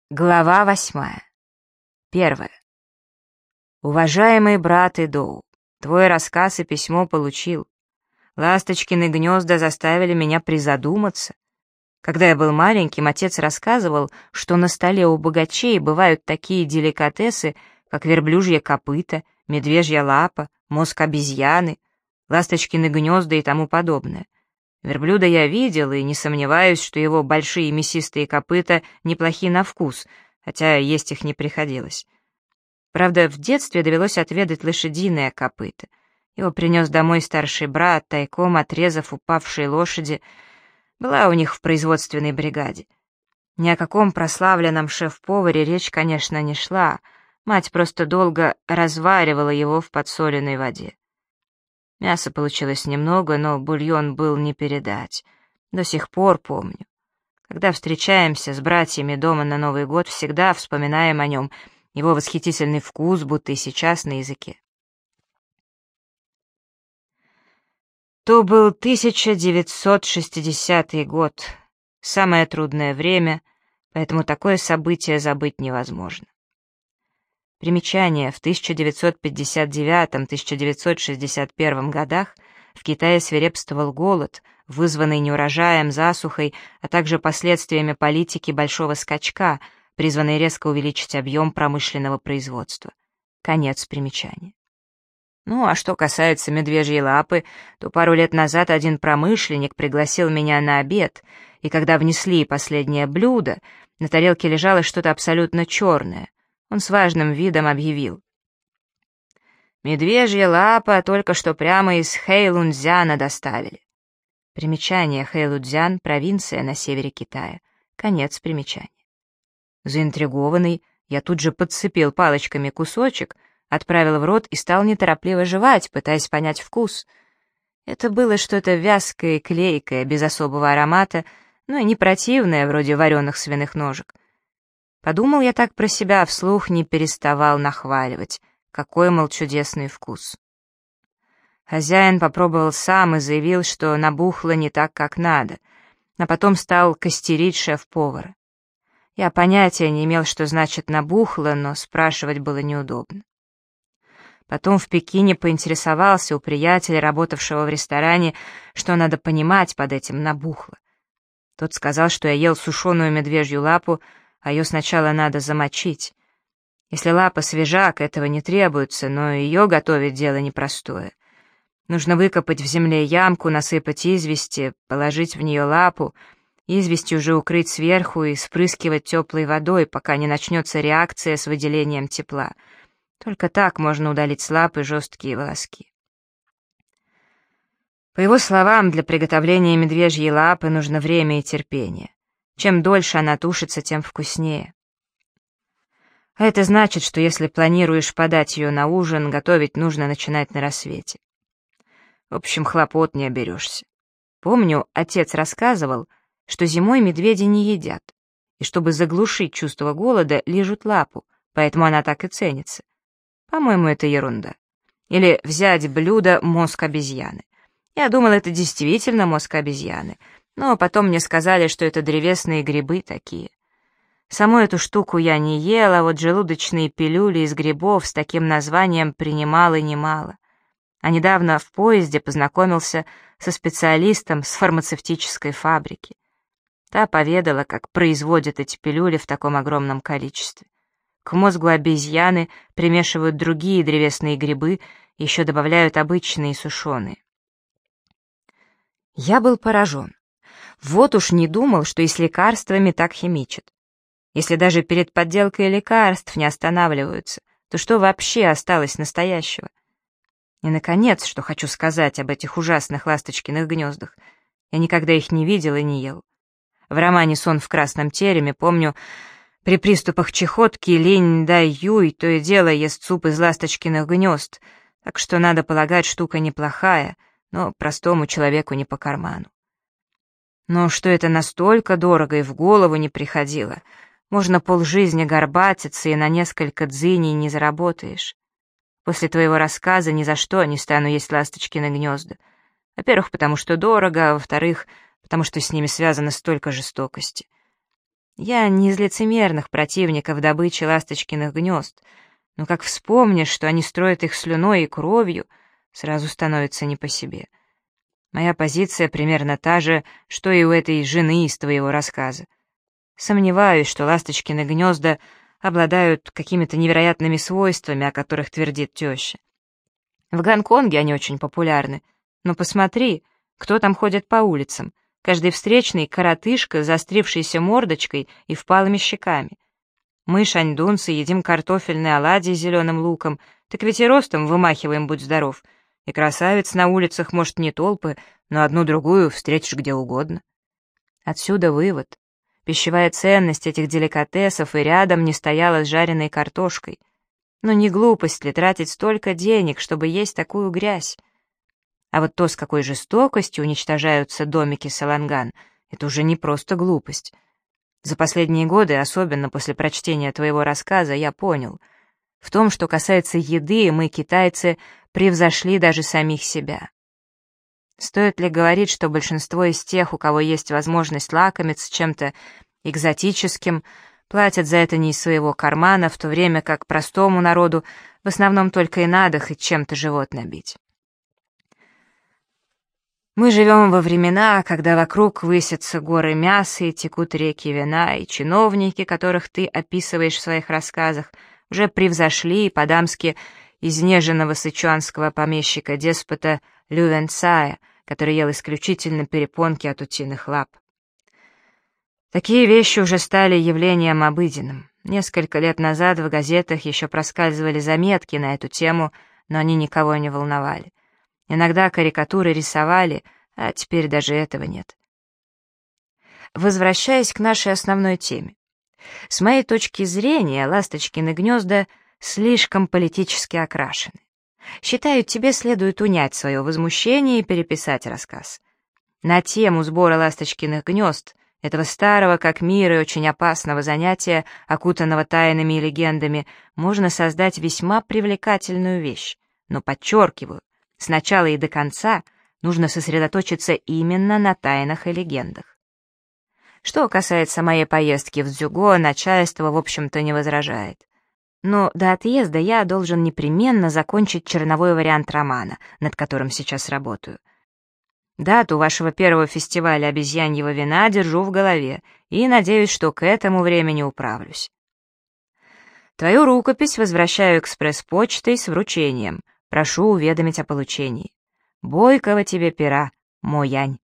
Глава 8. 1. Уважаемый брат Идоу, твой рассказ и письмо получил. Ласточкины гнезда заставили меня призадуматься. Когда я был маленьким, отец рассказывал, что на столе у богачей бывают такие деликатесы, как верблюжье копыто, медвежья лапа, мозг обезьяны, ласточкины гнезда и тому подобное. Верблюда я видел и не сомневаюсь, что его большие мясистые копыта неплохи на вкус, хотя есть их не приходилось. Правда, в детстве довелось отведать лошадиное копыто. Его принес домой старший брат, тайком отрезав упавшие лошади. Была у них в производственной бригаде. Ни о каком прославленном шеф-поваре речь, конечно, не шла. Мать просто долго разваривала его в подсоленной воде. Мяса получилось немного, но бульон был не передать. До сих пор помню. Когда встречаемся с братьями дома на Новый год, всегда вспоминаем о нем, его восхитительный вкус, будто и сейчас на языке. То был 1960 год, самое трудное время, поэтому такое событие забыть невозможно. Примечание: в 1959-1961 годах в Китае свирепствовал голод, вызванный неурожаем, засухой, а также последствиями политики большого скачка, призванной резко увеличить объем промышленного производства. Конец примечания. Ну, а что касается медвежьей лапы, то пару лет назад один промышленник пригласил меня на обед, и когда внесли последнее блюдо, на тарелке лежало что-то абсолютно черное. Он с важным видом объявил: «Медвежья лапа только что прямо из Хэйлунцзяна доставили». Примечание: Хэйлунцзян — провинция на севере Китая. Конец примечания. Заинтригованный, я тут же подцепил палочками кусочек, отправил в рот и стал неторопливо жевать, пытаясь понять вкус. Это было что-то вязкое и клейкое, без особого аромата, но и не противное, вроде вареных свиных ножек. Подумал я так про себя, а вслух не переставал нахваливать. Какой, мол, чудесный вкус. Хозяин попробовал сам и заявил, что набухло не так, как надо, а потом стал костерить шеф-повара. Я понятия не имел, что значит набухло, но спрашивать было неудобно. Потом в Пекине поинтересовался у приятеля, работавшего в ресторане, что надо понимать под этим набухло. Тот сказал, что я ел сушеную медвежью лапу, а ее сначала надо замочить. Если лапа свежак, этого не требуется, но ее готовить дело непростое. Нужно выкопать в земле ямку, насыпать извести, положить в нее лапу, известь уже укрыть сверху и спрыскивать теплой водой, пока не начнется реакция с выделением тепла. Только так можно удалить с лапы жесткие волоски. По его словам, для приготовления медвежьей лапы нужно время и терпение. Чем дольше она тушится, тем вкуснее. А это значит, что если планируешь подать ее на ужин, готовить нужно начинать на рассвете. В общем, хлопот не оберешься. Помню, отец рассказывал, что зимой медведи не едят, и чтобы заглушить чувство голода, лижут лапу, поэтому она так и ценится. По-моему, это ерунда. Или взять блюдо «мозг обезьяны». Я думал, это действительно мозг обезьяны, но потом мне сказали, что это древесные грибы такие. Саму эту штуку я не ел, а вот желудочные пилюли из грибов с таким названием принимал и немало. А недавно в поезде познакомился со специалистом с фармацевтической фабрики. Та поведала, как производят эти пилюли в таком огромном количестве. К мозгу обезьяны примешивают другие древесные грибы, еще добавляют обычные сушеные. Я был поражен. Вот уж не думал, что и с лекарствами так химичат. Если даже перед подделкой лекарств не останавливаются, то что вообще осталось настоящего? И, наконец, что хочу сказать об этих ужасных ласточкиных гнездах. Я никогда их не видел и не ел. В романе «Сон в красном тереме», помню, при приступах чехотки Линь Дай Юй то и дело ест суп из ласточкиных гнезд, так что, надо полагать, штука неплохая, но простому человеку не по карману. Но что это настолько дорого и в голову не приходило. Можно полжизни горбатиться и на несколько дзыней не заработаешь. После твоего рассказа ни за что не стану есть ласточкины гнезда. Во-первых, потому что дорого, а во-вторых, потому что с ними связано столько жестокости. Я не из лицемерных противников добычи ласточкиных гнезд, но как вспомнишь, что они строят их слюной и кровью, сразу становится не по себе. Моя позиция примерно та же, что и у этой жены из твоего рассказа. Сомневаюсь, что ласточкины гнезда обладают какими-то невероятными свойствами, о которых твердит теща. В Гонконге они очень популярны, но посмотри, кто там ходит по улицам. Каждый встречный — коротышка с заострившейся мордочкой и впалыми щеками. Мы, шаньдунцы, едим картофельные оладьи с зеленым луком, так ведь и ростом вымахиваем, будь здоров. И красавиц на улицах, может, не толпы, но одну-другую встретишь где угодно. Отсюда вывод. Пищевая ценность этих деликатесов и рядом не стояла с жареной картошкой. Но не глупость ли тратить столько денег, чтобы есть такую грязь? А вот то, с какой жестокостью уничтожаются домики Саланган, это уже не просто глупость. За последние годы, особенно после прочтения твоего рассказа, я понял. В том, что касается еды, мы, китайцы, превзошли даже самих себя. Стоит ли говорить, что большинство из тех, у кого есть возможность лакомиться чем-то экзотическим, платят за это не из своего кармана, в то время как простому народу в основном только и надо хоть чем-то живот набить. Мы живем во времена, когда вокруг высятся горы мяса и текут реки вина, и чиновники, которых ты описываешь в своих рассказах, уже превзошли по-дамски изнеженного сычуанского помещика-деспота Лю Вэнцая, который ел исключительно перепонки от утиных лап. Такие вещи уже стали явлением обыденным. Несколько лет назад в газетах еще проскальзывали заметки на эту тему, но они никого не волновали. Иногда карикатуры рисовали, а теперь даже этого нет. Возвращаясь к нашей основной теме. С моей точки зрения, ласточкины гнезда слишком политически окрашены. Считаю, тебе следует унять свое возмущение и переписать рассказ. На тему сбора ласточкиных гнезд, этого старого как мир и очень опасного занятия, окутанного тайнами и легендами, можно создать весьма привлекательную вещь. Но подчеркиваю, сначала и до конца нужно сосредоточиться именно на тайнах и легендах. Что касается моей поездки в Цзюго, начальство, в общем-то, не возражает. Но до отъезда я должен непременно закончить черновой вариант романа, над которым сейчас работаю. Дату вашего первого фестиваля обезьяньего вина держу в голове и надеюсь, что к этому времени управлюсь. Твою рукопись возвращаю экспресс-почтой с вручением. Прошу уведомить о получении. Бойкого тебе пера, Мо Янь.